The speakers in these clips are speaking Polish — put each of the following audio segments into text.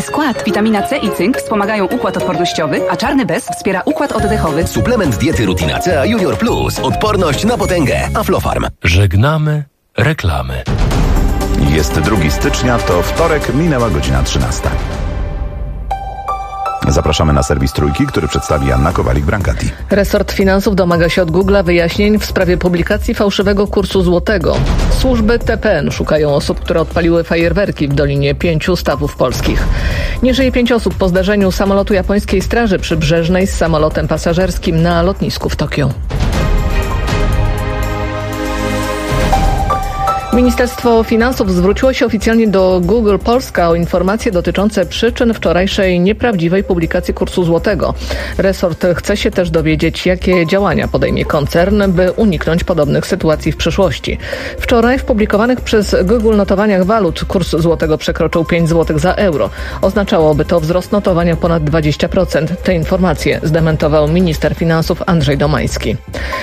Bogaty skład. Witamina C i cynk wspomagają układ odpornościowy, a czarny bez wspiera układ oddechowy. Suplement diety Rutina C Junior Plus. Odporność na potęgę. Aflofarm. Żegnamy reklamy. Jest 2 stycznia, to wtorek, minęła godzina 13. Zapraszamy na serwis Trójki, który przedstawi Anna Kowalik-Brancati. Resort Finansów domaga się od Google'a wyjaśnień w sprawie publikacji fałszywego kursu złotego. Służby TPN szukają osób, które odpaliły fajerwerki w Dolinie 5 Stawów Polskich. Nie żyje 5 osób po zdarzeniu samolotu japońskiej Straży Przybrzeżnej z samolotem pasażerskim na lotnisku w Tokio. Ministerstwo Finansów zwróciło się oficjalnie do Google Polska o informacje dotyczące przyczyn wczorajszej nieprawdziwej publikacji kursu złotego. Resort chce się też dowiedzieć, jakie działania podejmie koncern, by uniknąć podobnych sytuacji w przyszłości. Wczoraj w publikowanych przez Google notowaniach walut kurs złotego przekroczył 5 zł za euro. Oznaczałoby to wzrost notowania ponad 20%. Te informacje zdementował minister finansów Andrzej Domański.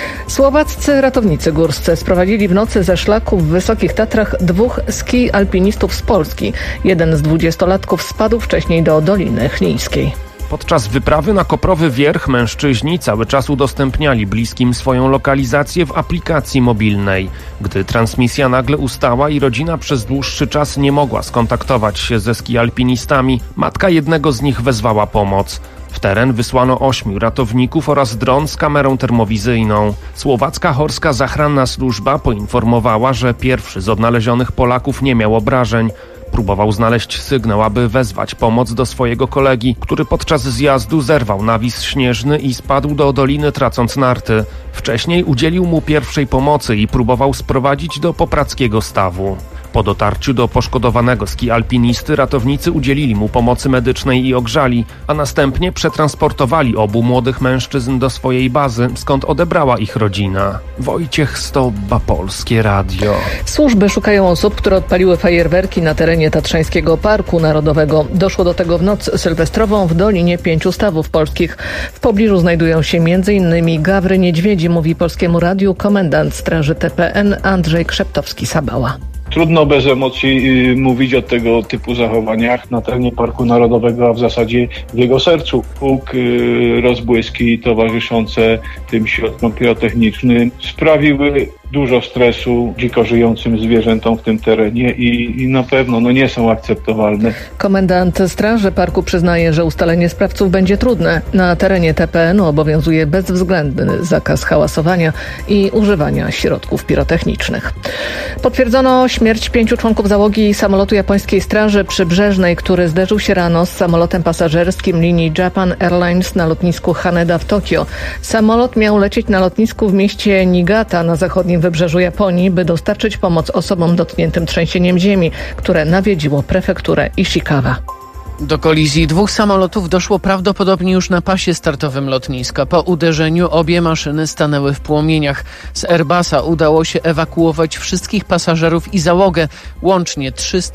Słowaccy ratownicy górscy sprowadzili w nocy ze szlaku w Wysokich Tatrach 2 ski alpinistów z Polski. Jeden z 20-latków spadł wcześniej do Doliny Chlińskiej. Podczas wyprawy na Koprowy Wierch mężczyźni cały czas udostępniali bliskim swoją lokalizację w aplikacji mobilnej. Gdy transmisja nagle ustała i rodzina przez dłuższy czas nie mogła skontaktować się ze ski-alpinistami, matka jednego z nich wezwała pomoc. W teren wysłano 8 ratowników oraz dron z kamerą termowizyjną. Słowacka Horska Zachranna Służba poinformowała, że pierwszy z odnalezionych Polaków nie miał obrażeń. Próbował znaleźć sygnał, aby wezwać pomoc do swojego kolegi, który podczas zjazdu zerwał nawis śnieżny i spadł do doliny, tracąc narty. Wcześniej udzielił mu pierwszej pomocy i próbował sprowadzić do Poprackiego stawu. Po dotarciu do poszkodowanego ski-alpinisty ratownicy udzielili mu pomocy medycznej i ogrzali, a następnie przetransportowali obu młodych mężczyzn do swojej bazy, skąd odebrała ich rodzina. Wojciech Stobba, Polskie Radio. Służby szukają osób, które odpaliły fajerwerki na terenie Tatrzańskiego Parku Narodowego. Doszło do tego w noc sylwestrową w Dolinie 5 Stawów Polskich. W pobliżu znajdują się m.in. gawry niedźwiedzi, mówi Polskiemu Radiu komendant Straży TPN Andrzej Krzeptowski-Sabała. Trudno bez emocji mówić o tego typu zachowaniach na terenie Parku Narodowego, a w zasadzie w jego sercu. Huk, rozbłyski towarzyszące tym środkom pirotechnicznym sprawiły dużo stresu dziko żyjącym zwierzętom w tym terenie i na pewno nie są akceptowalne. Komendant Straży Parku przyznaje, że ustalenie sprawców będzie trudne. Na terenie TPN obowiązuje bezwzględny zakaz hałasowania i używania środków pirotechnicznych. Potwierdzono śmierć 5 członków załogi samolotu japońskiej Straży Przybrzeżnej, który zderzył się rano z samolotem pasażerskim linii Japan Airlines na lotnisku Haneda w Tokio. Samolot miał lecieć na lotnisku w mieście Niigata na zachodnim wybrzeżu Japonii, by dostarczyć pomoc osobom dotkniętym trzęsieniem ziemi, które nawiedziło prefekturę Ishikawa. Do kolizji 2 samolotów doszło prawdopodobnie już na pasie startowym lotniska. Po uderzeniu obie maszyny stanęły w płomieniach. Z Airbusa udało się ewakuować wszystkich pasażerów i załogę, łącznie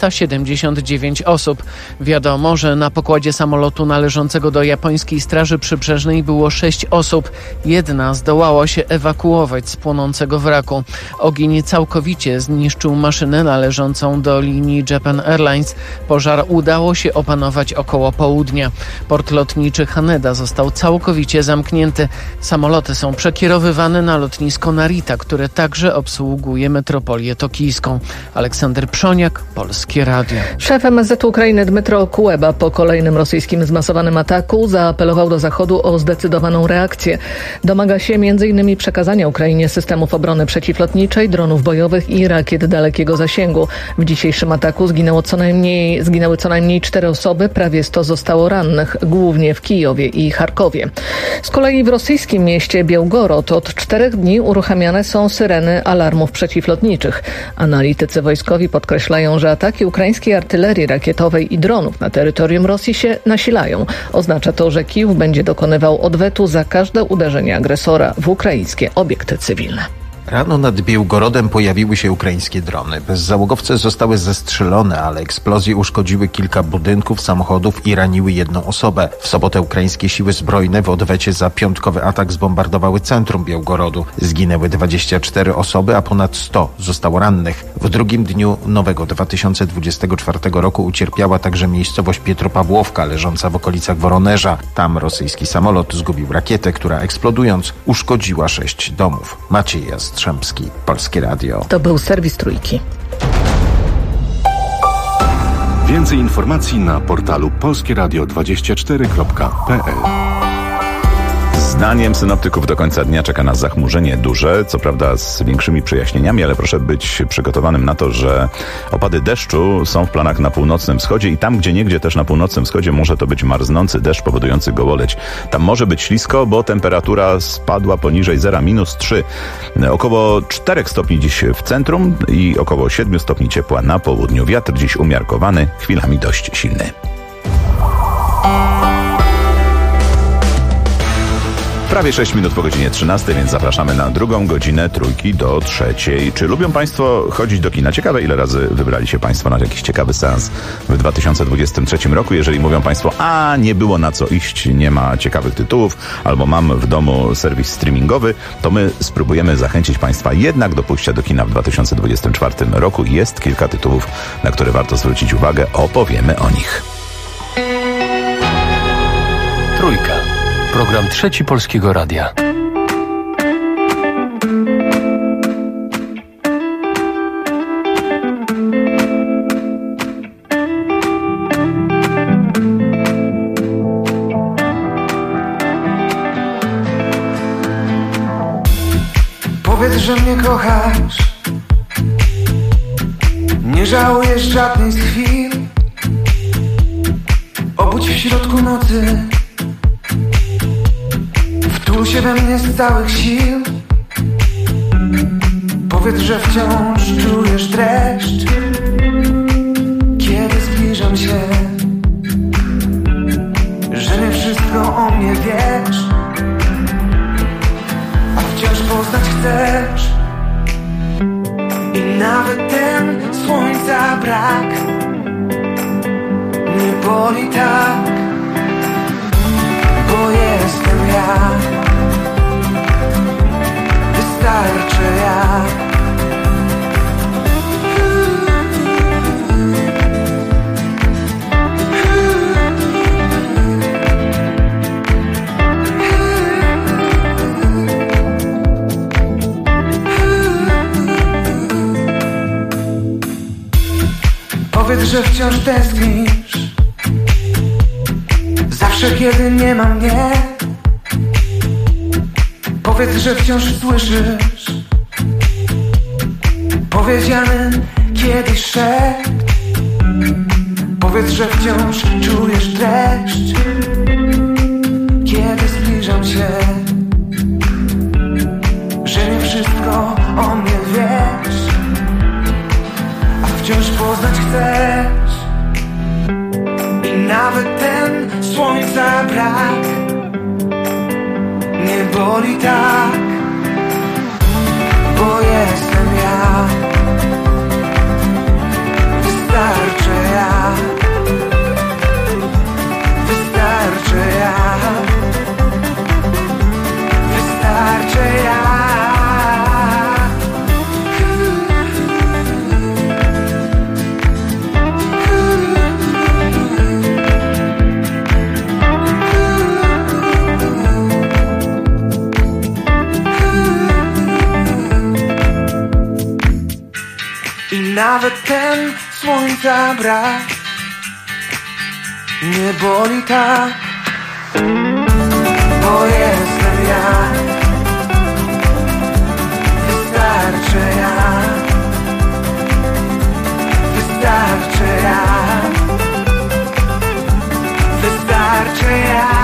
379 osób. Wiadomo, że na pokładzie samolotu należącego do japońskiej Straży Przybrzeżnej było 6 osób. Jedna zdołała się ewakuować z płonącego wraku. Ogień całkowicie zniszczył maszynę należącą do linii Japan Airlines. Pożar udało się opanować około południa. Port lotniczy Haneda został całkowicie zamknięty. Samoloty są przekierowywane na lotnisko Narita, które także obsługuje metropolię tokijską. Aleksander Przoniak, Polskie Radio. Szef MSZ Ukrainy Dmytro Kuleba po kolejnym rosyjskim zmasowanym ataku zaapelował do Zachodu o zdecydowaną reakcję. Domaga się m.in. przekazania Ukrainie systemów obrony przeciwlotniczej, dronów bojowych i rakiet dalekiego zasięgu. W dzisiejszym ataku zginęły co najmniej 4 osoby, prawie 100 zostało rannych, głównie w Kijowie i Charkowie. Z kolei w rosyjskim mieście Białgorod od 4 dni uruchamiane są syreny alarmów przeciwlotniczych. Analitycy wojskowi podkreślają, że ataki ukraińskiej artylerii rakietowej i dronów na terytorium Rosji się nasilają. Oznacza to, że Kijów będzie dokonywał odwetu za każde uderzenie agresora w ukraińskie obiekty cywilne. Rano nad Białgorodem pojawiły się ukraińskie drony. Bezzałogowce zostały zestrzelone, ale eksplozje uszkodziły kilka budynków, samochodów i raniły jedną osobę. W sobotę ukraińskie siły zbrojne w odwecie za piątkowy atak zbombardowały centrum Białgorodu. Zginęły 24 osoby, a ponad 100 zostało rannych. W drugim dniu nowego 2024 roku ucierpiała także miejscowość Pietropawłowka, leżąca w okolicach Woronerza. Tam rosyjski samolot zgubił rakietę, która eksplodując uszkodziła 6 domów. Maciej Jastrzębski, Polskie Radio. To był serwis Trójki. Więcej informacji na portalu polskieradio24.pl. Zdaniem synoptyków do końca dnia czeka nas zachmurzenie duże, co prawda z większymi przejaśnieniami, ale proszę być przygotowanym na to, że opady deszczu są w planach na północnym wschodzie i tam gdzieniegdzie też na północnym wschodzie może to być marznący deszcz powodujący gołoleć. Tam może być ślisko, bo temperatura spadła poniżej zera, -3. Około 4 stopni dziś w centrum i około 7 stopni ciepła na południu. Wiatr dziś umiarkowany, chwilami dość silny. Prawie 6 minut po godzinie 13, więc zapraszamy na drugą godzinę Trójki do 3. Czy lubią Państwo chodzić do kina? Ciekawe, ile razy wybrali się Państwo na jakiś ciekawy seans w 2023 roku. Jeżeli mówią Państwo, nie było na co iść, nie ma ciekawych tytułów, albo mam w domu serwis streamingowy, to my spróbujemy zachęcić Państwa jednak do pójścia do kina w 2024 roku. Jest kilka tytułów, na które warto zwrócić uwagę. Opowiemy o nich. Trójka. Program Trzeci Polskiego Radia. Powiedz, że mnie kochasz. Nie żałujesz żadnej z chwil. Obudź w środku nocy. Wtul się we mnie z całych sił. Powiedz, że wciąż czujesz dreszcz, kiedy zbliżam się. Że nie wszystko o mnie wiesz, a wciąż poznać chcesz. I nawet ten słońca brak nie boli tak, bo jestem ja. Wystarczy ja. Powiedz, że wciąż tęsknisz, zawsze kiedy nie ma mnie. Powiedz, że wciąż słyszysz powiedziany kiedyś szept. Powiedz, że wciąż czujesz dreszcz, kiedy zbliżam się. Że nie wszystko o mnie wiesz, a wciąż poznać chcesz. I nawet ten słońca brak nie boli tak, bo jestem ja. Wystarczy ja. Wystarczy ja. Wystarczy ja. Nawet ten słońca brak nie boli tak, bo jestem ja. Wystarczy ja. Wystarczy ja. Wystarczy ja.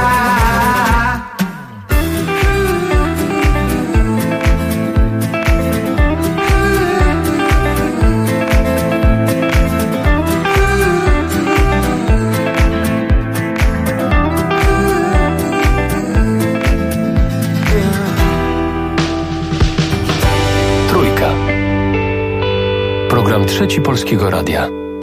Trzeci Polskiego Radia.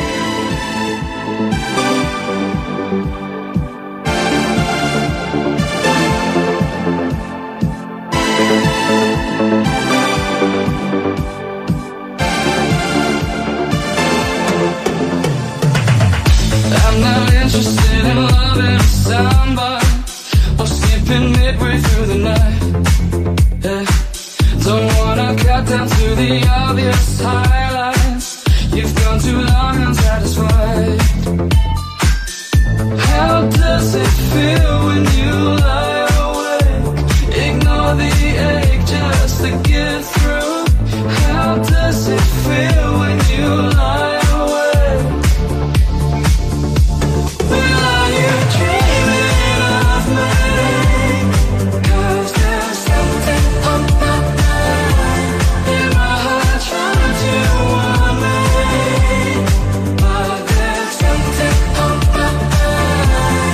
I'm not interested in loving somebody or skipping midway through the night. Don't wanna cut down to the obvious highlights. You've gone too long unsatisfied. How does it feel when you lie awake? Ignore the ache just to get through. How does it feel when you lie awake? Well, are you dreaming of me? 'Cause there's something on my mind. In my heart trying to warn me. But there's something on my mind.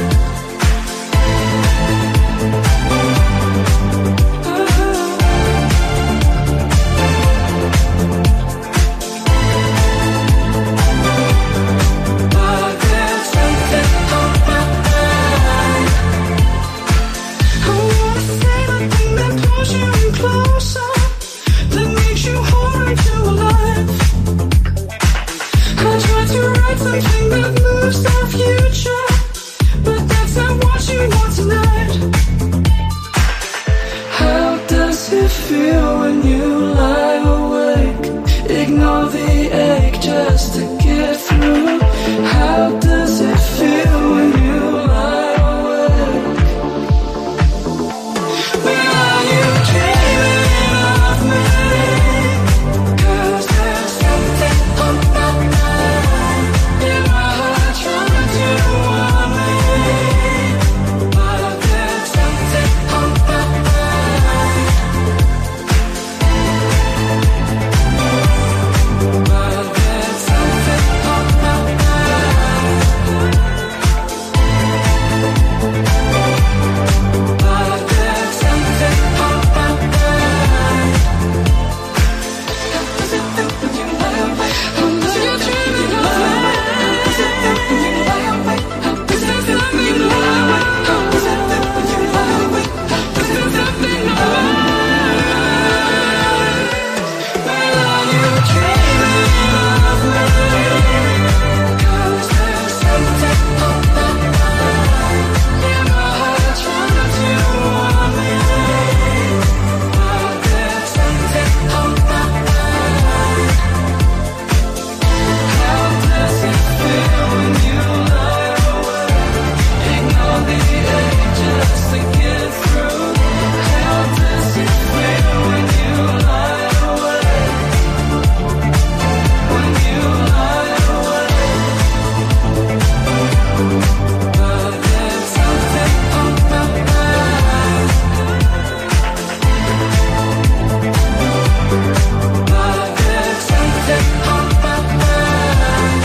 But there's something on my mind. I wanna say the thing that pulls you in closer, that makes you hard to alive. I try to write something that moves our future, but that's not what you want tonight. How does it feel when you lie awake? Ignore the ache just to get through. How does it feel when you lie awake? Well, are you dreaming of me? 'Cause there's something on my mind. In my heart trying to warn me. But there's something on my mind. But there's something on my mind. But there's something on my mind. How does it feel when you lie awake? How does it feel when you lie awake? How does it feel when you lie awake? How does it feel when you lie awake? How does it feel when you lie awake? How does it feel when you lie awake? Well, are you dreaming of me? 'Cause there's something on my mind. In my heart trying to warn me. But there's something on my mind. How does it feel when you lie awake? Ignore the ache just to get through. How does it feel when you lie awake? When you lie awake. But there's something on my mind. But there's something on my mind.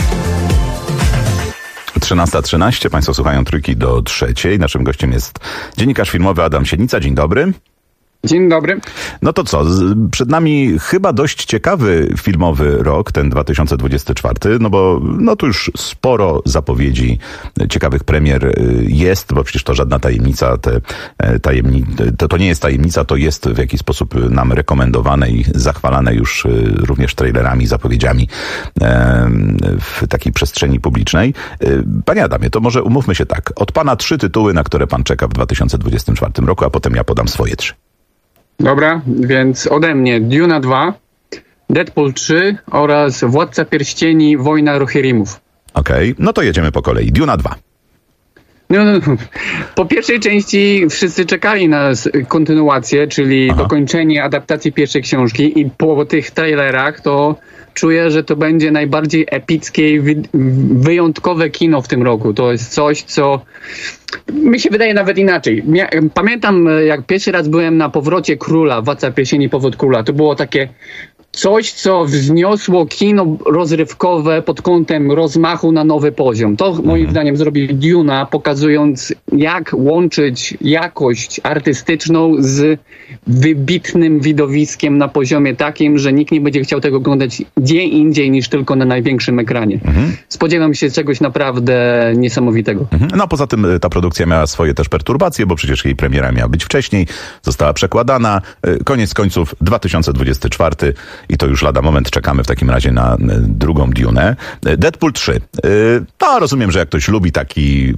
13:13. Państwo słuchają Trójki do trzeciej. Naszym gościem jest dziennikarz filmowy Adam Sienica. Dzień dobry. Dzień dobry. No to co? Przed nami chyba dość ciekawy filmowy rok, ten 2024, no bo no tu już sporo zapowiedzi ciekawych premier jest, bo przecież to żadna tajemnica, to nie jest tajemnica, to jest w jakiś sposób nam rekomendowane i zachwalane już również trailerami, zapowiedziami w takiej przestrzeni publicznej. Panie Adamie, to może umówmy się tak. Od pana 3 tytuły, na które pan czeka w 2024 roku, a potem ja podam swoje 3. Dobra, więc ode mnie Duna 2, Deadpool 3 oraz Władca Pierścieni, Wojna Rohirrimów. Okej, no to jedziemy po kolei. Duna 2. No, po pierwszej części wszyscy czekali na kontynuację, czyli dokończenie adaptacji pierwszej książki i po tych trailerach to czuję, że to będzie najbardziej epickie i wyjątkowe kino w tym roku. To jest coś, co mi się wydaje nawet inaczej. Pamiętam, jak pierwszy raz byłem na Powrocie Króla, Władca Pierścieni, Powrót Króla. To było takie coś, co wzniosło kino rozrywkowe pod kątem rozmachu na nowy poziom. To moim zdaniem zrobił Duna, pokazując jak łączyć jakość artystyczną z wybitnym widowiskiem na poziomie takim, że nikt nie będzie chciał tego oglądać gdzie indziej niż tylko na największym ekranie. Spodziewam się czegoś naprawdę niesamowitego. No poza tym ta produkcja miała swoje też perturbacje, bo przecież jej premiera miała być wcześniej, została przekładana. Koniec końców 2024 i to już lada moment czekamy w takim razie na drugą Dune'ę. Deadpool 3. No rozumiem, że jak ktoś lubi taki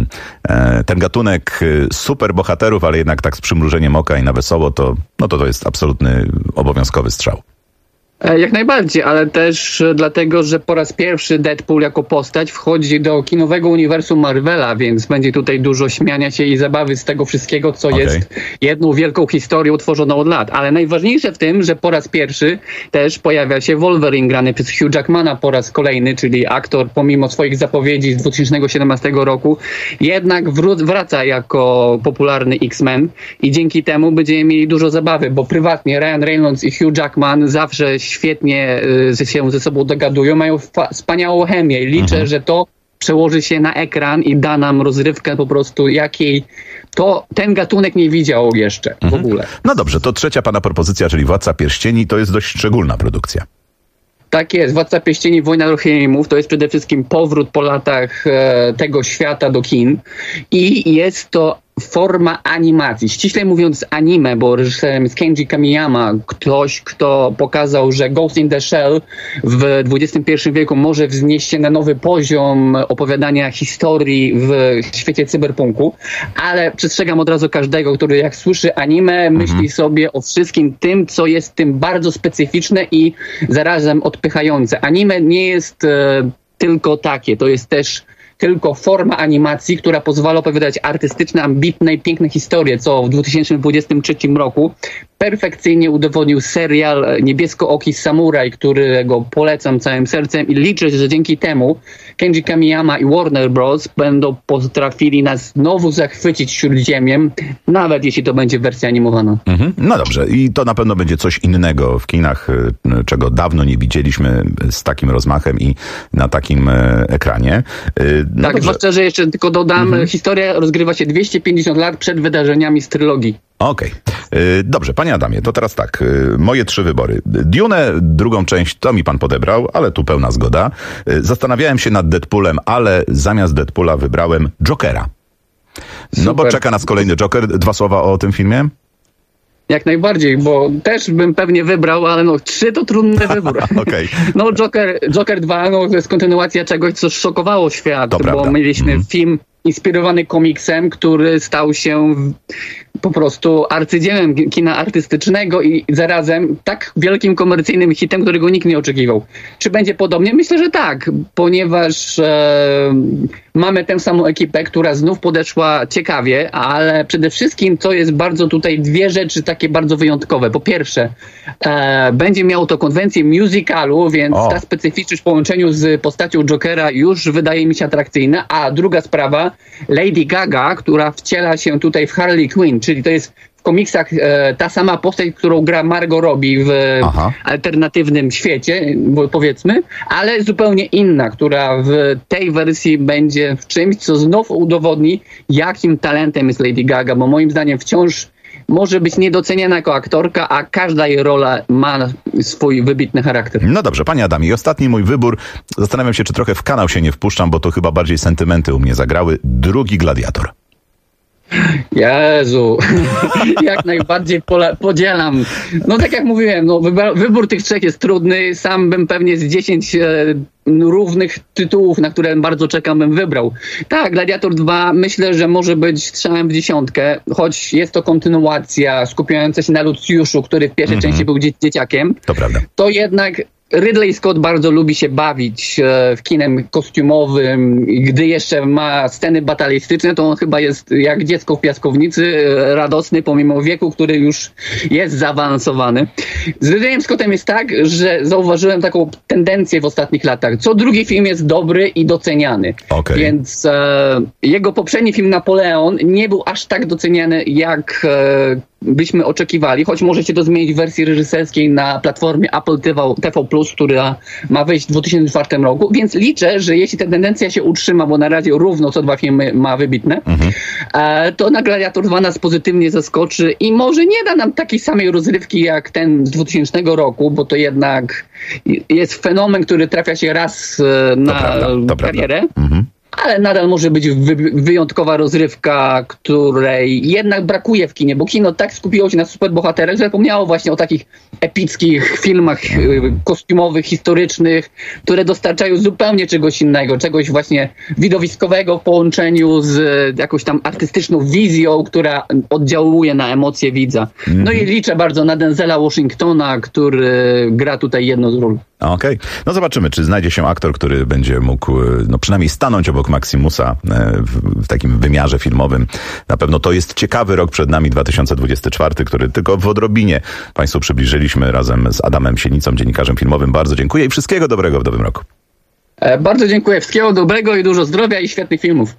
ten gatunek superbohaterów, ale jednak tak z przymrużeniem oka i na wesoło, to jest absolutny obowiązkowy strzał. Jak najbardziej, ale też dlatego, że po raz pierwszy Deadpool jako postać wchodzi do kinowego uniwersum Marvela, więc będzie tutaj dużo śmiania się i zabawy z tego wszystkiego, co jest jedną wielką historią utworzoną od lat. Ale najważniejsze w tym, że po raz pierwszy też pojawia się Wolverine grany przez Hugh Jackmana po raz kolejny, czyli aktor pomimo swoich zapowiedzi z 2017 roku jednak wraca jako popularny X-Men i dzięki temu będziemy mieli dużo zabawy, bo prywatnie Ryan Reynolds i Hugh Jackman zawsze świetnie się ze sobą dogadują, mają wspaniałą chemię i liczę, że to przełoży się na ekran i da nam rozrywkę po prostu, jakiej ten gatunek nie widział jeszcze w ogóle. No dobrze, to trzecia pana propozycja, czyli Władca Pierścieni, to jest dość szczególna produkcja. Tak jest, Władca Pierścieni, Wojna Rohirrimów to jest przede wszystkim powrót po latach tego świata do kin i jest to forma animacji, ściśle mówiąc anime, bo reżyserem jest Kenji Kamiyama, ktoś, kto pokazał, że Ghost in the Shell w XXI wieku może wznieść się na nowy poziom opowiadania historii w świecie cyberpunku, ale przestrzegam od razu każdego, który jak słyszy anime, myśli sobie o wszystkim tym, co jest tym bardzo specyficzne i zarazem odpychające. Anime nie jest tylko takie, to jest też tylko forma animacji, która pozwala opowiadać artystyczne, ambitne i piękne historie, co w 2023 roku perfekcyjnie udowodnił serial Niebieskooki Samuraj, którego polecam całym sercem i liczę, że dzięki temu Kenji Kamiyama i Warner Bros. Będą potrafili nas znowu zachwycić Śródziemiem, nawet jeśli to będzie wersja animowana. No dobrze, i to na pewno będzie coś innego w kinach, czego dawno nie widzieliśmy z takim rozmachem i na takim ekranie. No tak, zwłaszcza, że jeszcze tylko dodam, historia rozgrywa się 250 lat przed wydarzeniami z trylogii. Okej. Dobrze, panie Adamie, to teraz tak, moje 3 wybory. Dune, drugą część, to mi pan podebrał, ale tu pełna zgoda. Zastanawiałem się nad Deadpoolem, ale zamiast Deadpoola wybrałem Jokera. No bo czeka nas kolejny Joker. 2 słowa o tym filmie? Jak najbardziej, bo też bym pewnie wybrał, ale 3 to trudny wybór. No Joker 2 to jest kontynuacja czegoś, co szokowało świat, bo mieliśmy film inspirowany komiksem, który stał się po prostu arcydziełem kina artystycznego i zarazem tak wielkim komercyjnym hitem, którego nikt nie oczekiwał. Czy będzie podobnie? Myślę, że tak, ponieważ mamy tę samą ekipę, która znów podeszła ciekawie, ale przede wszystkim to jest bardzo tutaj 2 rzeczy takie bardzo wyjątkowe. Po pierwsze, będzie miało to konwencję musicalu, więc ta specyficzność w połączeniu z postacią Jokera już wydaje mi się atrakcyjna, a druga sprawa, Lady Gaga, która wciela się tutaj w Harley Quinn, czyli to jest w komiksach ta sama postać, którą gra Margot Robbie w alternatywnym świecie, powiedzmy, ale zupełnie inna, która w tej wersji będzie w czymś, co znów udowodni, jakim talentem jest Lady Gaga, bo moim zdaniem wciąż może być niedoceniana jako aktorka, a każda jej rola ma swój wybitny charakter. No dobrze, panie Adamie, i ostatni mój wybór. Zastanawiam się, czy trochę w kanał się nie wpuszczam, bo to chyba bardziej sentymenty u mnie zagrały. Drugi Gladiator. Jezu, jak najbardziej podzielam. No tak jak mówiłem, wybór tych 3 jest trudny. Sam bym pewnie z 10 równych tytułów, na które bardzo czekam, bym wybrał. Tak, Gladiator 2 myślę, że może być strzałem w 10, choć jest to kontynuacja skupiająca się na Lucjuszu, który w pierwszej części był dzieciakiem. To prawda. To jednak Ridley Scott bardzo lubi się bawić w kinem kostiumowym i gdy jeszcze ma sceny batalistyczne, to on chyba jest jak dziecko w piaskownicy, radosny pomimo wieku, który już jest zaawansowany. Z Ridleyem Scottem jest tak, że zauważyłem taką tendencję w ostatnich latach. Co drugi film jest dobry i doceniany. Więc jego poprzedni film Napoleon nie był aż tak doceniany jak byśmy oczekiwali, choć może się to zmienić w wersji reżyserskiej na platformie Apple TV+, która ma wejść w 2004 roku, więc liczę, że jeśli ta tendencja się utrzyma, bo na razie równo co 2 filmy ma wybitne, to na Gladiator 2 nas pozytywnie zaskoczy i może nie da nam takiej samej rozrywki jak ten z 2000 roku, bo to jednak jest fenomen, który trafia się raz na karierę. Ale nadal może być wyjątkowa rozrywka, której jednak brakuje w kinie, bo kino tak skupiło się na superbohaterach, że zapomniało właśnie o takich epickich filmach kostiumowych, historycznych, które dostarczają zupełnie czegoś innego, czegoś właśnie widowiskowego w połączeniu z jakąś tam artystyczną wizją, która oddziałuje na emocje widza. No i liczę bardzo na Denzela Washingtona, który gra tutaj jedną z ról. Okej. No zobaczymy, czy znajdzie się aktor, który będzie mógł przynajmniej stanąć obok Maximusa w takim wymiarze filmowym. Na pewno to jest ciekawy rok przed nami, 2024, który tylko w odrobinie Państwu przybliżyliśmy razem z Adamem Sienicą, dziennikarzem filmowym. Bardzo dziękuję i wszystkiego dobrego w nowym roku. Bardzo dziękuję. Wszystkiego dobrego i dużo zdrowia i świetnych filmów.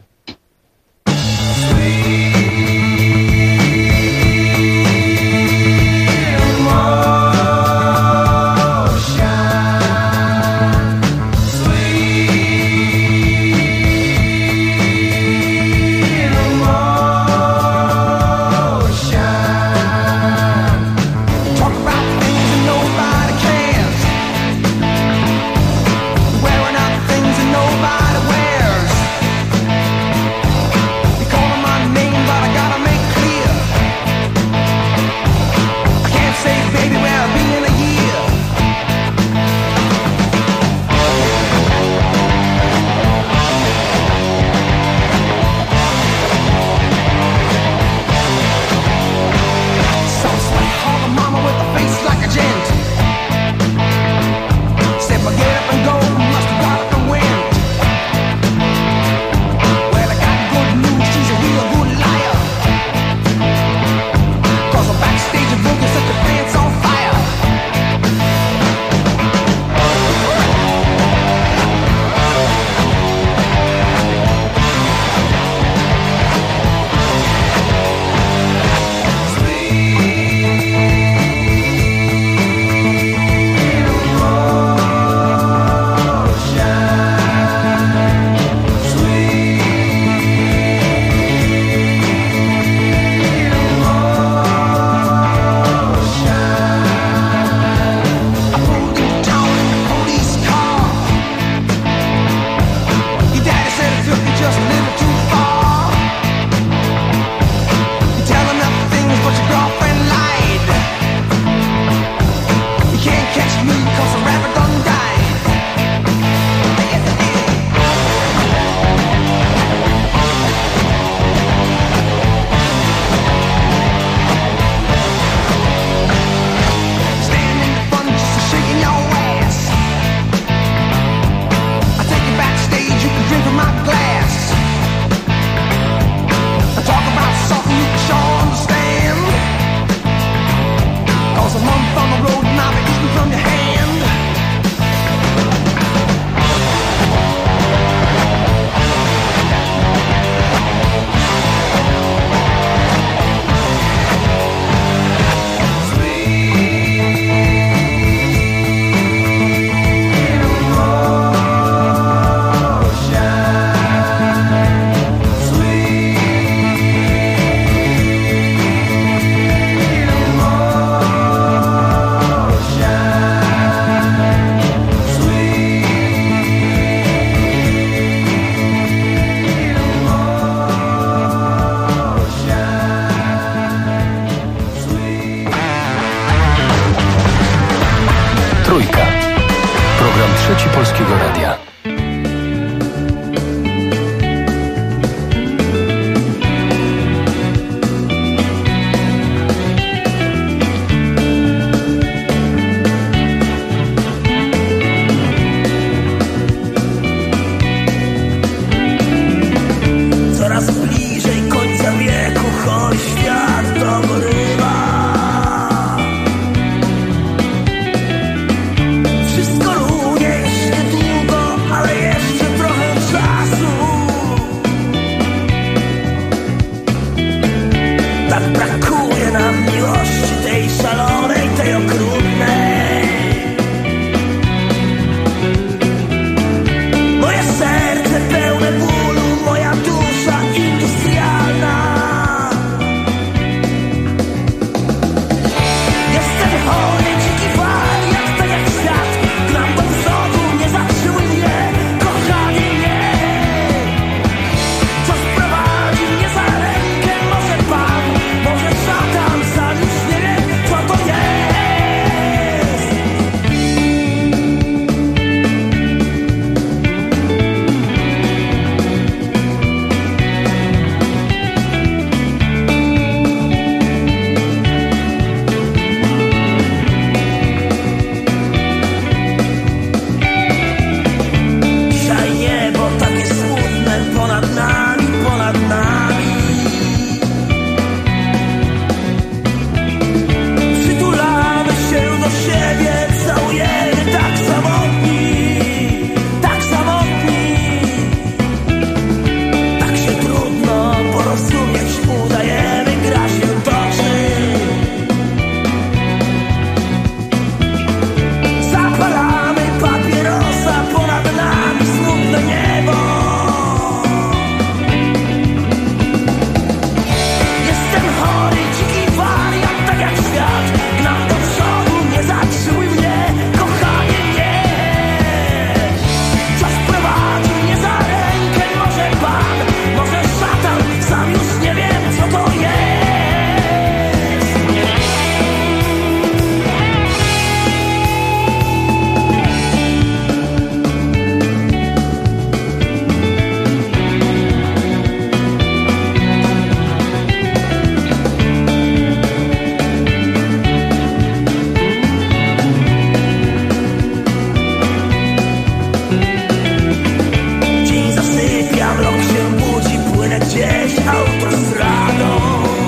gdzieś autostradą.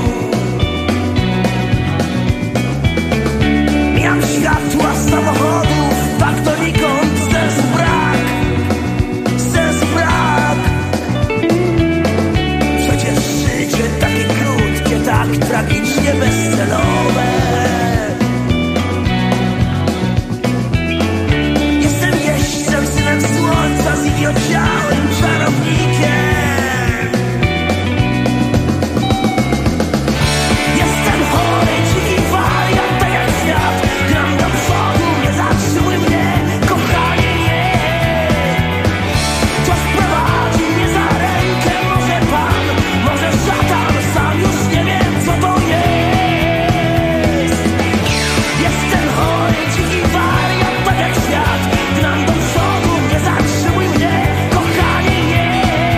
Mijam światła samochodów, tak donikąd sensu brak, sensu brak. Przecież życie takie krótkie, tak tragicznie bezcelowe. Jestem jeźdźcem, synem słońca, zidiociałym czarownikiem. Jestem chory, dziki wariat, tak jak świat. Gram do przodu, nie zatrzymuj mnie, kochanie, nie. Czas prowadzi mnie za rękę, może pan, może szatan, sam już nie wiem, co to jest. Jestem chory, dziki wariat, tak jak świat. Gram do przodu, nie zatrzymuj mnie, kochanie, nie.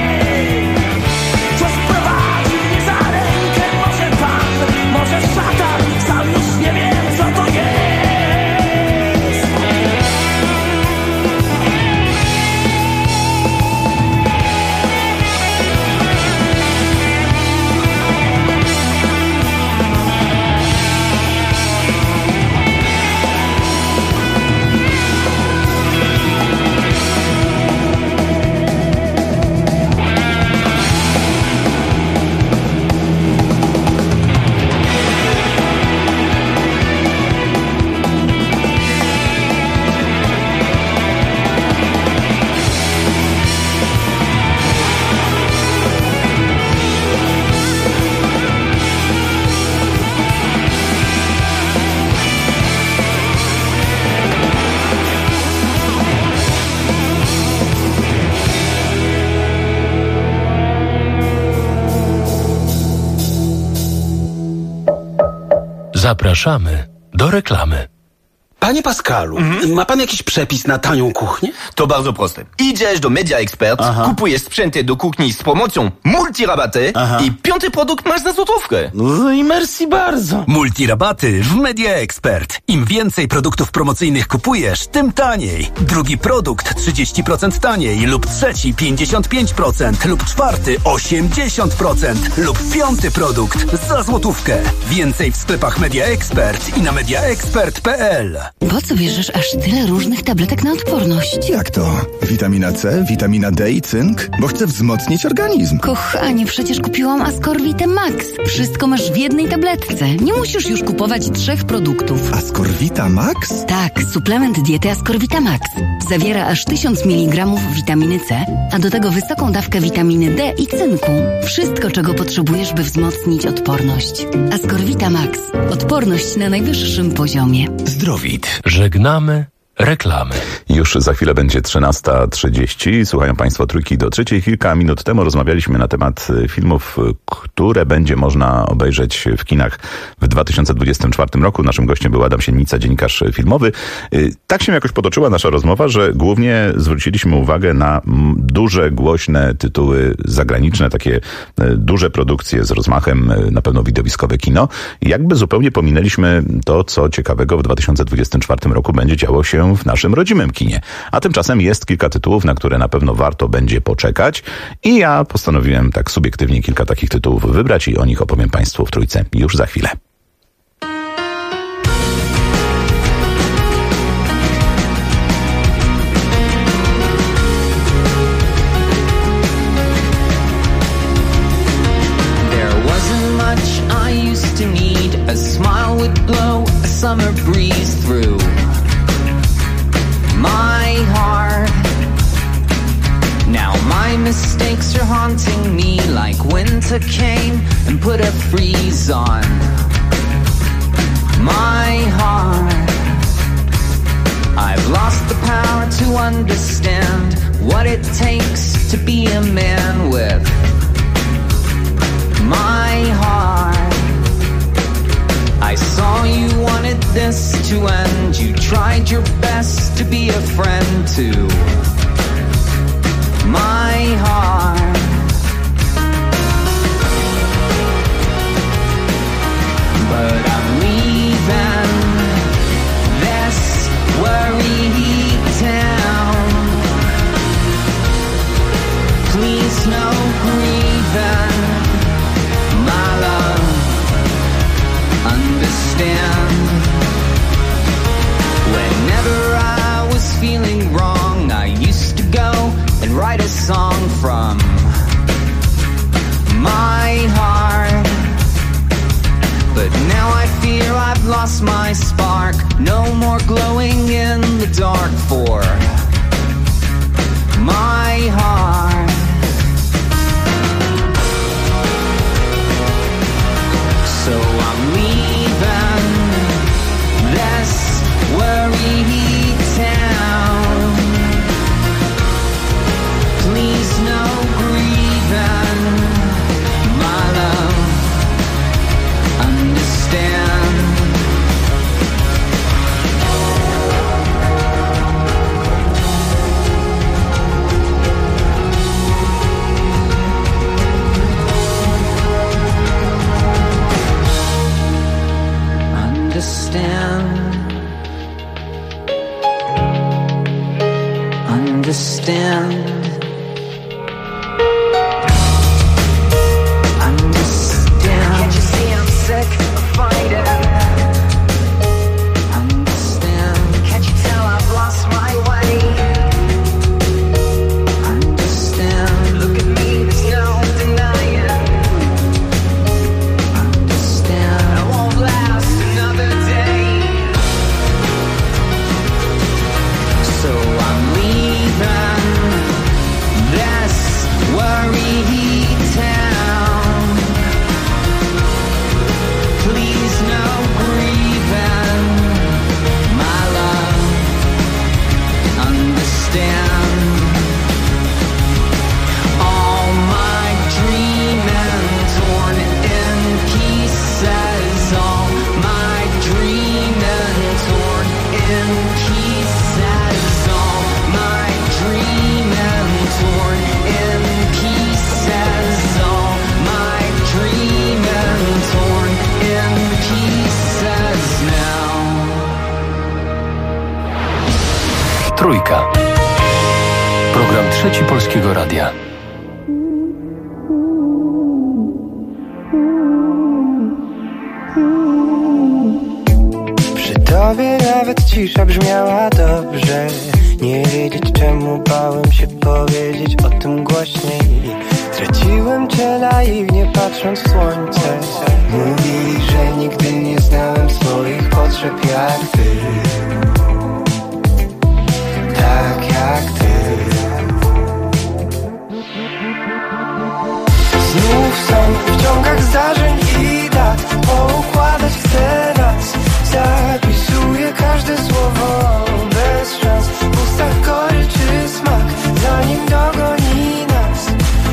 Czas prowadzi mnie za rękę, może pan, może szatan, sam już nie wiem, co to jest. Zapraszamy do reklamy. Panie Pascalu, ma pan jakiś przepis na tanią kuchnię? To bardzo proste. Idziesz do Media Expert, kupujesz sprzęty do kuchni z promocją multirabaty i piąty produkt masz za złotówkę. No i merci bardzo. Multirabaty w Media Expert. Im więcej produktów promocyjnych kupujesz, tym taniej. Drugi produkt 30% taniej lub trzeci 55% lub czwarty 80% lub piąty produkt za złotówkę. Więcej w sklepach Media Expert i na mediaexpert.pl. Po co bierzesz aż tyle różnych tabletek na odporność? Jak to? Witamina C, witamina D i cynk? Bo chcę wzmocnić organizm. Kochanie, przecież kupiłam Ascorvite Max. Wszystko masz w jednej tabletce. Nie musisz już kupować 3 produktów. Ascorvita Max? Tak, suplement diety Ascorvita Max. Zawiera aż 1000 mg witaminy C, a do tego wysoką dawkę witaminy D i cynku. Wszystko, czego potrzebujesz, by wzmocnić odporność. Ascorvita Max. Odporność na najwyższym poziomie. Zdrowit. Żegnamy reklamy. Już za chwilę będzie 13:30. Słuchają Państwo Trójki do trzeciej. Kilka minut temu rozmawialiśmy na temat filmów, które będzie można obejrzeć w kinach w 2024 roku. Naszym gościem był Adam Siennica, dziennikarz filmowy. Tak się jakoś potoczyła nasza rozmowa, że głównie zwróciliśmy uwagę na duże, głośne tytuły zagraniczne, takie duże produkcje z rozmachem, na pewno widowiskowe kino. Jakby zupełnie pominęliśmy to, co ciekawego w 2024 roku będzie działo się w naszym rodzimym kinie. A tymczasem jest kilka tytułów, na które na pewno warto będzie poczekać i ja postanowiłem tak subiektywnie kilka takich tytułów wybrać i o nich opowiem Państwu w Trójce już za chwilę. There wasn't much I used to need. A smile would blow a summer breeze through my heart. Now my mistakes are haunting me like winter came and put a freeze on my heart. I've lost the power to understand what it takes to be a man with my heart. I saw you wanted this to end. You tried your best to be a friend to my heart. But I'm leaving this worry town. Please no grieving. lost my spark. No more glowing in the dark for my heart. So I'm leaving this worry town. Please no grieving, my love, understand. Understand. Understand. Can't you see I'm sick of fighting? Understand. Can't you tell I've lost my way? Understand. Look at me, there's no denying. Understand. I won't last another day. So I'm leaving this worry town. Please no grieving, my love, understand. All my dreaming torn in pieces. All my dreaming torn in pieces. All my dreaming torn in pieces. All my dreaming torn in pieces now. Trójka. Program Trzeci Polskiego Radia. Przy tobie nawet cisza brzmiała dobrze. Nie wiedzieć czemu bałem się powiedzieć o tym głośniej. Straciłem cię naiwnie patrząc w słońce. Mówili, że nigdy nie znałem swoich potrzeb jak ty. Tak jak ty. Znów są w ciągach zdarzeń i dat. Poukładać chcę nas. Zapisuję każde słowo bez szans. W ustach goryczy smak, zanim dogoni nas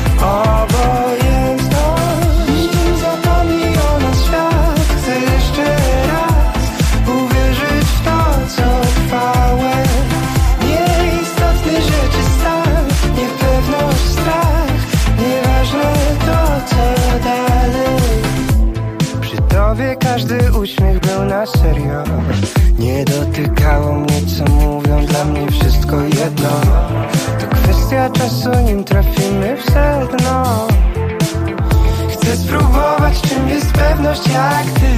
obojętność. Zapomnij o nas świat. Chcę jeszcze raz uwierzyć w to, co trwałe. Nieistotne rzeczy stan, niepewność, strach. Nieważne to, co dalej. Przy tobie każdy uśmiech był na serio. Nie dotykało mnie, co mówią, dla mnie wszystko jedno. To kwestia czasu, nim trafimy w sedno. Chcę spróbować, czym jest pewność jak ty.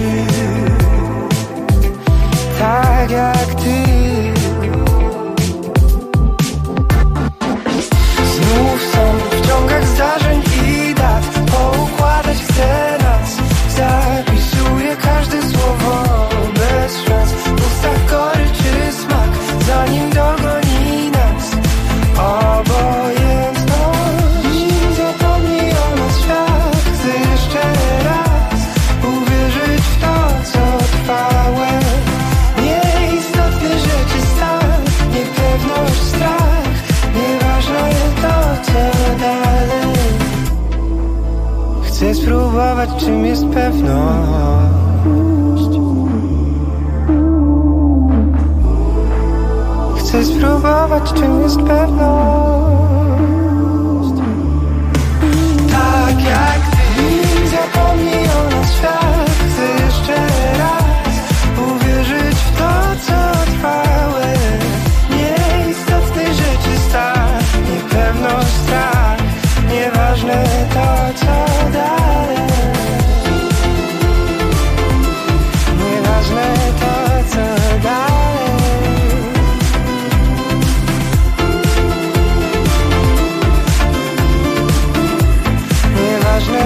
Tak jak ty. Znów są w ciągach zdarzeń i dat. Poukładać chcę nas. Zapisuję każde słowo bez szans. W ustach goryczy smak, zanim dogoni nas obojętność. Zapomnij o nas świat. Chcę jeszcze raz uwierzyć w to, co trwałe. Nieistotne rzeczy stan, niepewność, strach. Nieważne to, co dalej. Chcę spróbować, czym jest pewność. Chcę spróbować, czym jest pewność. Tak jak ty. Zapomnij o nas świat. Chcę jeszcze raz uwierzyć w to, co trwałe. Nieistotne rzeczy stan, niepewność, strach. Nieważne to, co dalej. Nieważne to, co dalej. Nieważne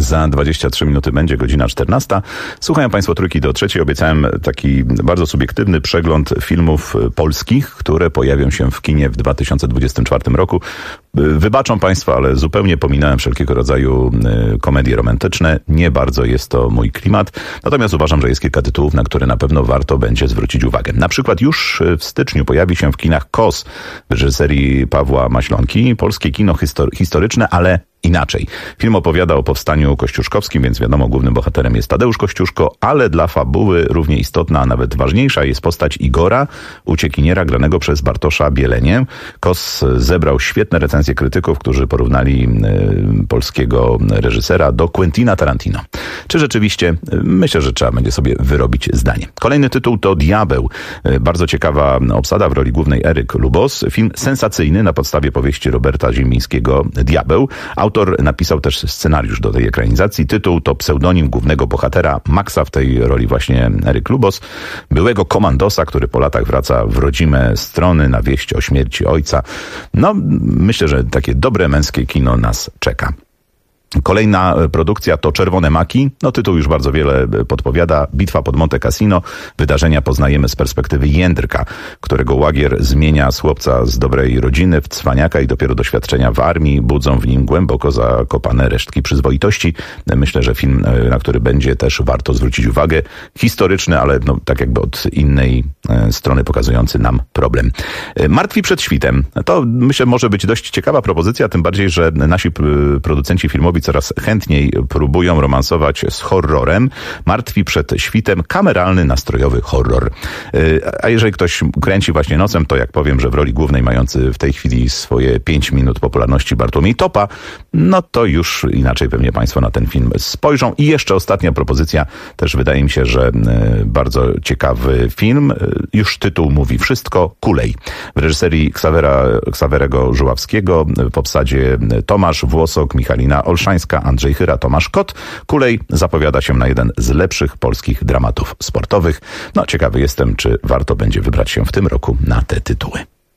Za 23 minuty będzie godzina 14. Słuchają Państwo Trójki do trzeciej. Obiecałem taki bardzo subiektywny przegląd filmów polskich, które pojawią się w kinie w 2024 roku. Wybaczą Państwo, ale zupełnie pominąłem wszelkiego rodzaju komedie romantyczne. Nie bardzo jest to mój klimat. Natomiast uważam, że jest kilka tytułów, na które na pewno warto będzie zwrócić uwagę. Na przykład już w styczniu pojawi się w kinach KOS w reżyserii Pawła Maślonki. Polskie kino historyczne, ale inaczej. Film opowiada o powstaniu kościuszkowskim, więc wiadomo, głównym bohaterem jest Tadeusz Kościuszko, ale dla fabuły równie istotna, a nawet ważniejsza jest postać Igora, uciekiniera granego przez Bartosza Bielenię. KOS zebrał świetne recenzje krytyków, którzy porównali polskiego reżysera do Quentina Tarantino. Czy rzeczywiście? Myślę, że trzeba będzie sobie wyrobić zdanie. Kolejny tytuł to Diabeł. Bardzo ciekawa obsada, w roli głównej Eryk Lubos. Film sensacyjny na podstawie powieści Roberta Ziemińskiego Diabeł. Autor napisał też scenariusz do tej ekranizacji. Tytuł to pseudonim głównego bohatera Maxa, w tej roli właśnie Eryk Lubos, byłego komandosa, który po latach wraca w rodzime strony na wieść o śmierci ojca. No, myślę, że takie dobre męskie kino nas czeka. Kolejna produkcja to Czerwone Maki. No, tytuł już bardzo wiele podpowiada. Bitwa pod Monte Cassino. Wydarzenia poznajemy z perspektywy Jędrka, którego łagier zmienia z chłopca z dobrej rodziny w cwaniaka i dopiero doświadczenia w armii budzą w nim głęboko zakopane resztki przyzwoitości. Myślę, że film, na który będzie też warto zwrócić uwagę. Historyczny, ale no, tak jakby od innej strony pokazujący nam problem. Martwi przed świtem. To myślę może być dość ciekawa propozycja, tym bardziej, że nasi producenci filmowi coraz chętniej próbują romansować z horrorem. Martwi przed świtem kameralny, nastrojowy horror. A jeżeli ktoś kręci właśnie nocem, to jak powiem, że w roli głównej mający w tej chwili swoje 5 minut popularności Bartłomiej Topa, no to już inaczej pewnie Państwo na ten film spojrzą. I jeszcze ostatnia propozycja, też wydaje mi się, że bardzo ciekawy film. Już tytuł mówi wszystko. Kulej. W reżyserii Ksawerego Żuławskiego, w obsadzie Tomasz Włosok, Michalina Olszańska, Andrzej Chyra, Tomasz Kot. Kulej zapowiada się na jeden z lepszych polskich dramatów sportowych. No, ciekawy jestem, czy warto będzie wybrać się w tym roku na te tytuły.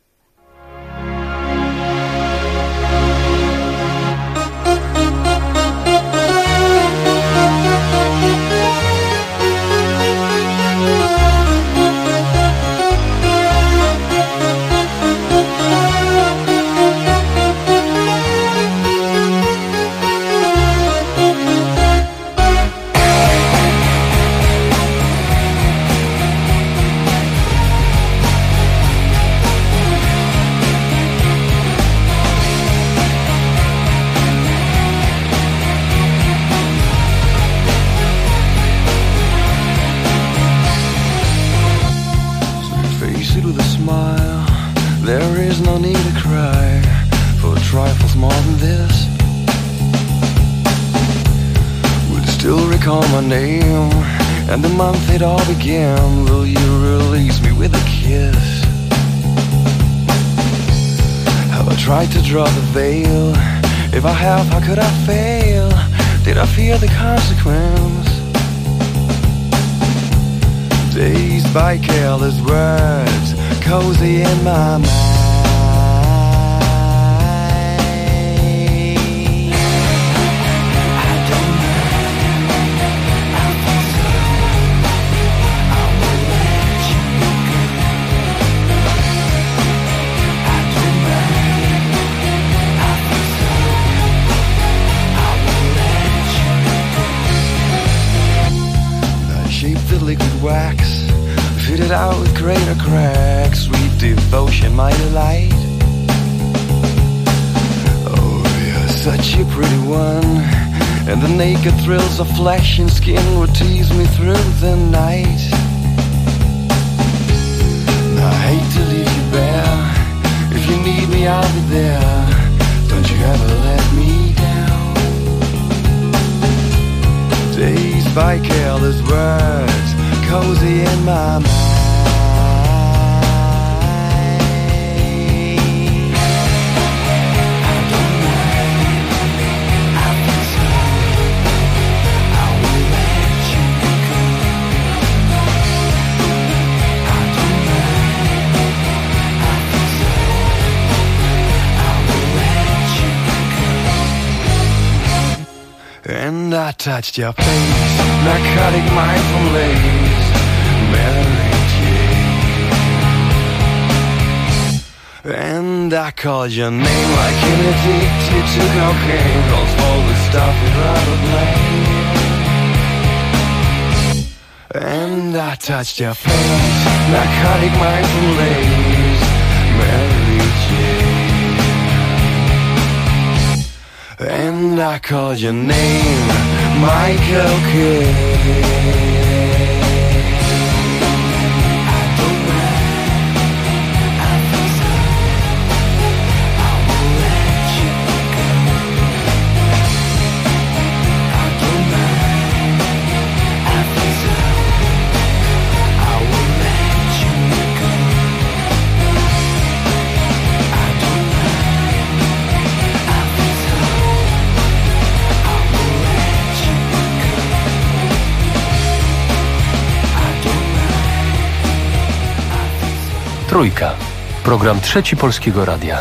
And the month it all began, will you release me with a kiss? Have I tried to draw the veil? If I have, how could I fail? Did I fear the consequence? Dazed by careless words, cozy in my mind. Wax, fitted out with greater cracks, sweet devotion, my delight. Oh, you're such a pretty one, and the naked thrills of flesh and skin would tease me through the night. I hate to leave you bare. If you need me, I'll be there. Don't you ever let me down. Dazed by careless words, cozy in my mind. And touched your face, narcotic mindfulness, Mary Jane. And I called your name like an addicted to cocaine, 'cause all the stuff is rather plain. And I touched your face, narcotic mindfulness, Mary Jane. And I called your name, Michael Kidd. Trójka. Program Trzeci Polskiego Radia.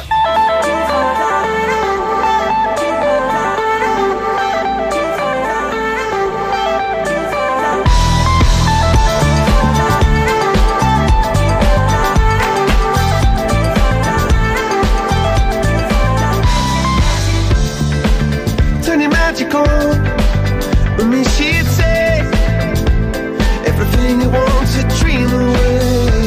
Turn your magic on with me, she'd say everything you want to dream away.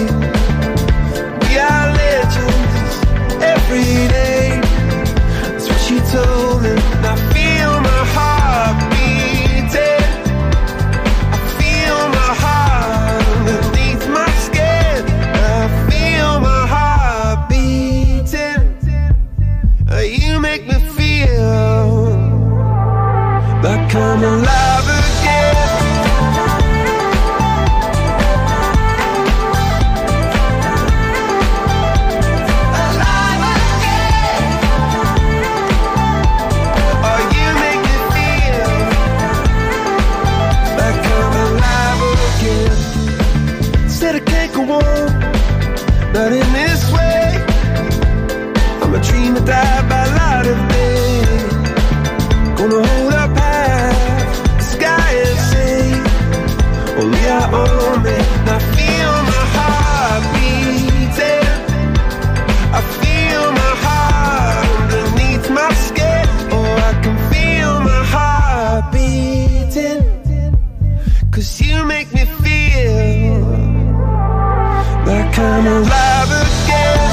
We are legends every day. That's what she told me. And I feel my heart beating. I feel my heart underneath my skin. I feel my heart beating. You make me feel like I'm alive again. Alive again. Oh, you make me feel like I'm alive again. Said I can't go on, not in this way. I'm a dreamer, die by light of day. Gonna hold up half the sky and say, only I own me. And I feel my heart beating. I feel my heart underneath my skin. Oh, I can feel my heart beating. 'Cause you make me feel like I'm alive again.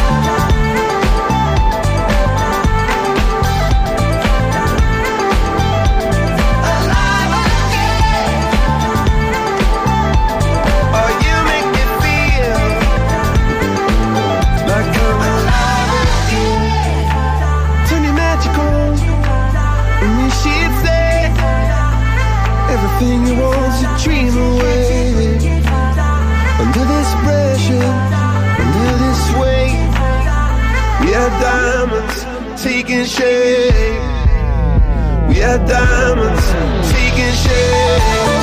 Everything you want to dream away. Under this pressure, under this weight, we are diamonds taking shape. We are diamonds taking shape.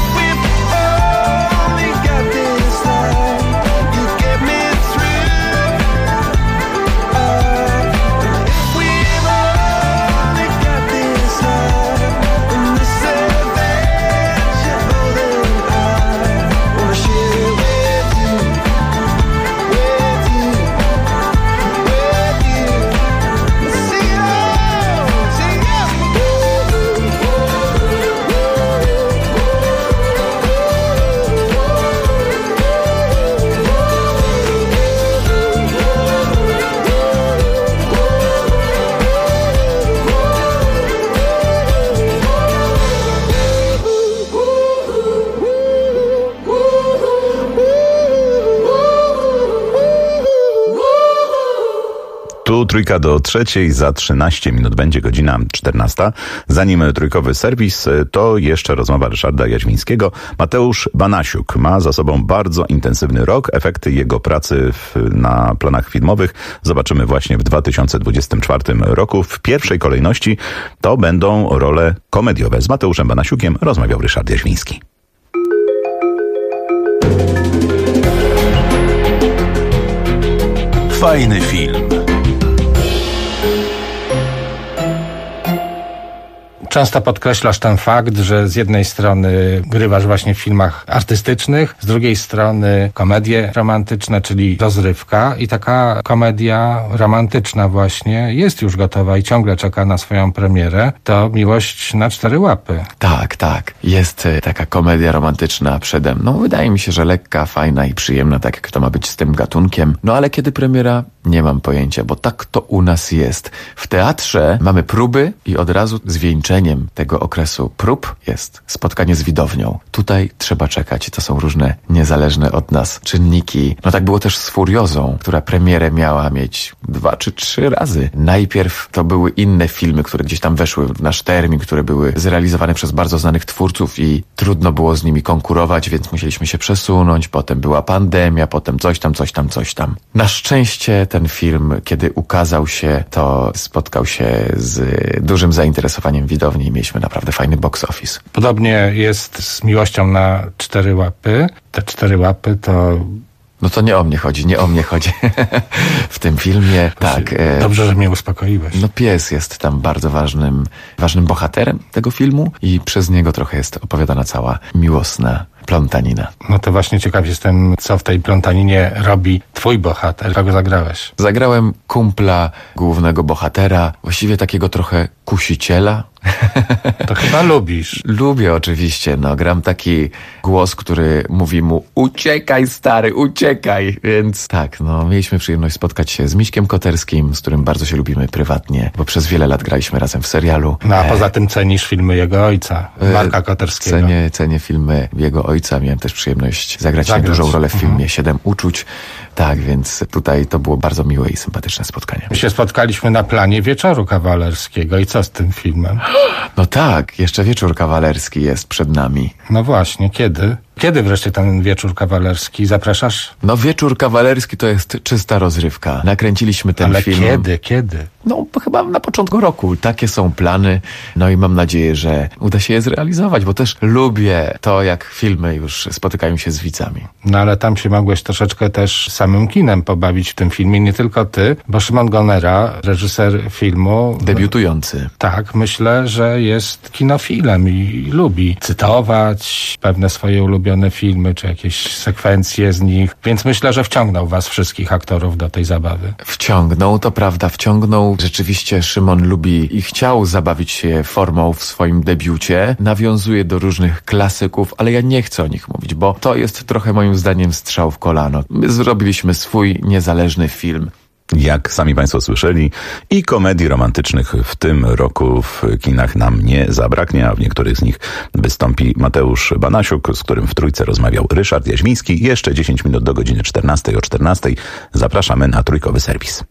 Through Portalu Trójka do trzeciej, za 13 minut będzie godzina 14. Zanim trójkowy serwis, to jeszcze rozmowa Ryszarda Jaźwińskiego. Mateusz Banasiuk ma za sobą bardzo intensywny rok. Efekty jego pracy na planach filmowych zobaczymy właśnie w 2024 roku. W pierwszej kolejności to będą role komediowe. Z Mateuszem Banasiukiem rozmawiał Ryszard Jaźwiński. Fajny film. Często podkreślasz ten fakt, że z jednej strony grywasz właśnie w filmach artystycznych, z drugiej strony komedie romantyczne, czyli rozrywka, i taka komedia romantyczna właśnie jest już gotowa i ciągle czeka na swoją premierę. To Miłość na 4 łapy. Tak. Jest taka komedia romantyczna przede mną. Wydaje mi się, że lekka, fajna i przyjemna, tak jak to ma być z tym gatunkiem. No ale kiedy premiera? Nie mam pojęcia, bo tak to u nas jest. W teatrze mamy próby i od razu zwieńczeniem tego okresu prób jest spotkanie z widownią. Tutaj trzeba czekać. To są różne niezależne od nas czynniki. No tak było też z Furiozą, która premierę miała mieć 2 czy 3 razy. Najpierw to były inne filmy, które gdzieś tam weszły w nasz termin, które były zrealizowane przez bardzo znanych twórców i trudno było z nimi konkurować, więc musieliśmy się przesunąć. Potem była pandemia, potem coś tam. Na szczęście ten film, kiedy ukazał się, to spotkał się z dużym zainteresowaniem widowni i mieliśmy naprawdę fajny box office. Podobnie jest z Miłością na 4 łapy. Te 4 łapy to... No to nie o mnie chodzi w tym filmie. Tak. Dobrze, że mnie uspokoiłeś. No pies jest tam bardzo ważnym bohaterem tego filmu i przez niego trochę jest opowiadana cała miłosna plątanina. No to właśnie ciekaw jestem, co w tej plątaninie robi twój bohater. Kogo zagrałeś? Zagrałem kumpla głównego bohatera, właściwie takiego trochę kusiciela. To chyba lubisz. Lubię oczywiście, gram taki głos, który mówi mu: uciekaj stary, uciekaj. Więc tak, mieliśmy przyjemność spotkać się z Miśkiem Koterskim, z którym bardzo się lubimy prywatnie, bo przez wiele lat graliśmy razem w serialu. No a poza tym cenisz filmy jego ojca, Marka Koterskiego. Cenię filmy jego ojca. Miałem też przyjemność zagrać dużą rolę w filmie 7 uczuć. Tak, więc tutaj to było bardzo miłe i sympatyczne spotkanie. My się spotkaliśmy na planie Wieczoru Kawalerskiego. I co z tym filmem? No tak, jeszcze Wieczór Kawalerski jest przed nami. No właśnie, kiedy? Kiedy wreszcie ten Wieczór Kawalerski? Zapraszasz? No Wieczór Kawalerski to jest czysta rozrywka. Nakręciliśmy ten film. Ale kiedy? No chyba na początku roku. Takie są plany. No i mam nadzieję, że uda się je zrealizować, bo też lubię to, jak filmy już spotykają się z widzami. No ale tam się mogłeś troszeczkę też samym kinem pobawić w tym filmie. Nie tylko ty, bo Szymon Gonera, reżyser filmu... Debiutujący. Tak, myślę, że jest kinofilem i lubi cytować pewne swoje ulubione filmy, czy jakieś sekwencje z nich, więc myślę, że wciągnął was wszystkich aktorów do tej zabawy. Wciągnął, to prawda, wciągnął. Rzeczywiście Szymon lubi i chciał zabawić się formą w swoim debiucie. Nawiązuje do różnych klasyków, ale ja nie chcę o nich mówić, bo to jest trochę moim zdaniem strzał w kolano. My zrobiliśmy swój niezależny film. Jak sami Państwo słyszeli, i komedii romantycznych w tym roku w kinach nam nie zabraknie, a w niektórych z nich wystąpi Mateusz Banasiuk, z którym w Trójce rozmawiał Ryszard Jaźwiński. Jeszcze 10 minut do godziny 14. O 14 zapraszamy na trójkowy serwis.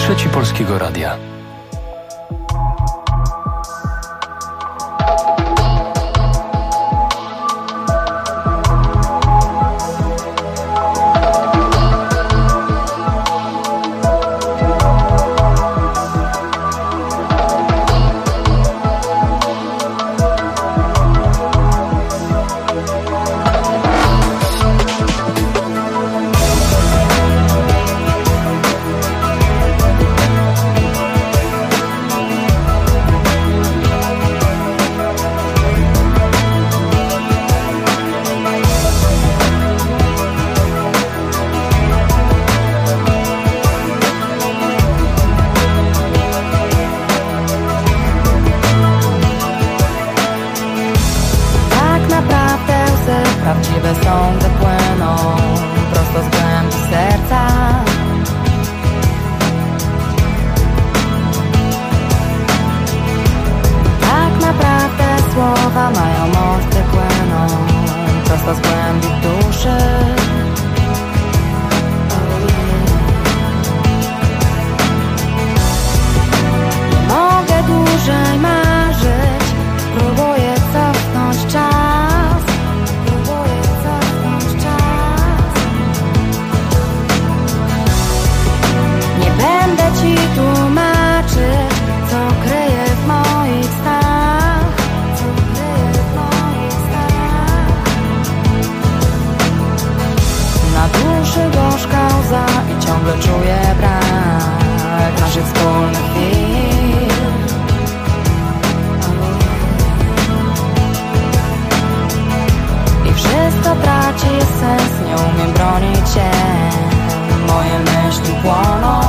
Trzeci Polskiego Radia. Prawdziwe są, gdy płyną prosto z głębi serca. Tak naprawdę słowa mają moc, gdy płyną prosto z głębi duszy. Nie mogę dłużej marzyć, próbuję cofnąć czas. Będę ci tłumaczyć, co kryje w moich snach, co kryje w moich snach. Na duszy gorzka łza i ciągle czuję brak naszych wspólnych chwil. I wszystko traci sens, nie umiem bronić się, moje myśli płoną.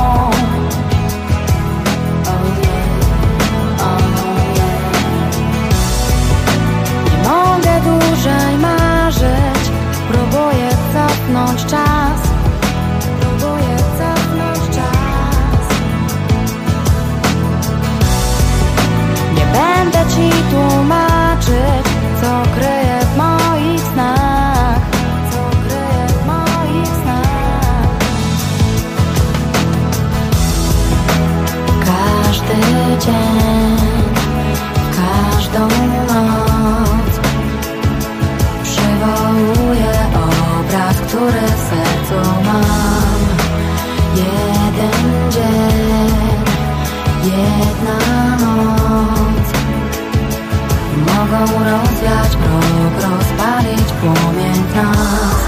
Nie mogę dłużej marzyć, próbuję cofnąć czas, próbuję cofnąć czas. Nie będę ci tłumaczyć, co kryje w moich snach, co kryje w moich snach. Każdy dzień, każdą noc przywołuję obraz, który w sercu mam. Jeden dzień, jedna noc mogą rozwiać mrok, rozpalić płomień w nas.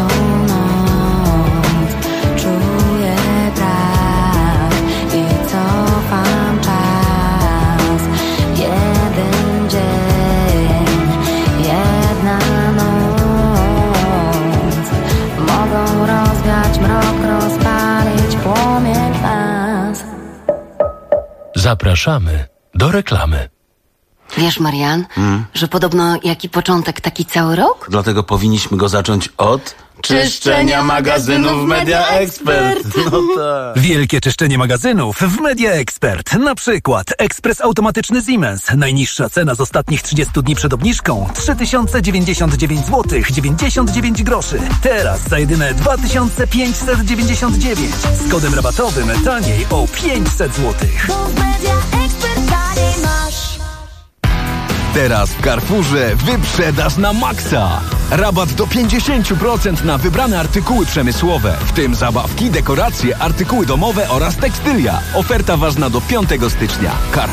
Czuję brak i co Zapraszamy do reklamy. Wiesz, Marian, że podobno jaki początek, taki cały rok? Dlatego powinniśmy go zacząć od... Czyszczenia magazynów Media Expert. No tak. Wielkie czyszczenie magazynów w Media Expert. Na przykład ekspres automatyczny Siemens. Najniższa cena z ostatnich 30 dni przed obniżką 3099 zł 99 groszy. Teraz za jedyne 2599. Z kodem rabatowym taniej o 500 zł. Teraz w Carrefourze wyprzedaż na maksa. Rabat do 50% na wybrane artykuły przemysłowe, w tym zabawki, dekoracje, artykuły domowe oraz tekstylia. Oferta ważna do 5 stycznia. Carrefour.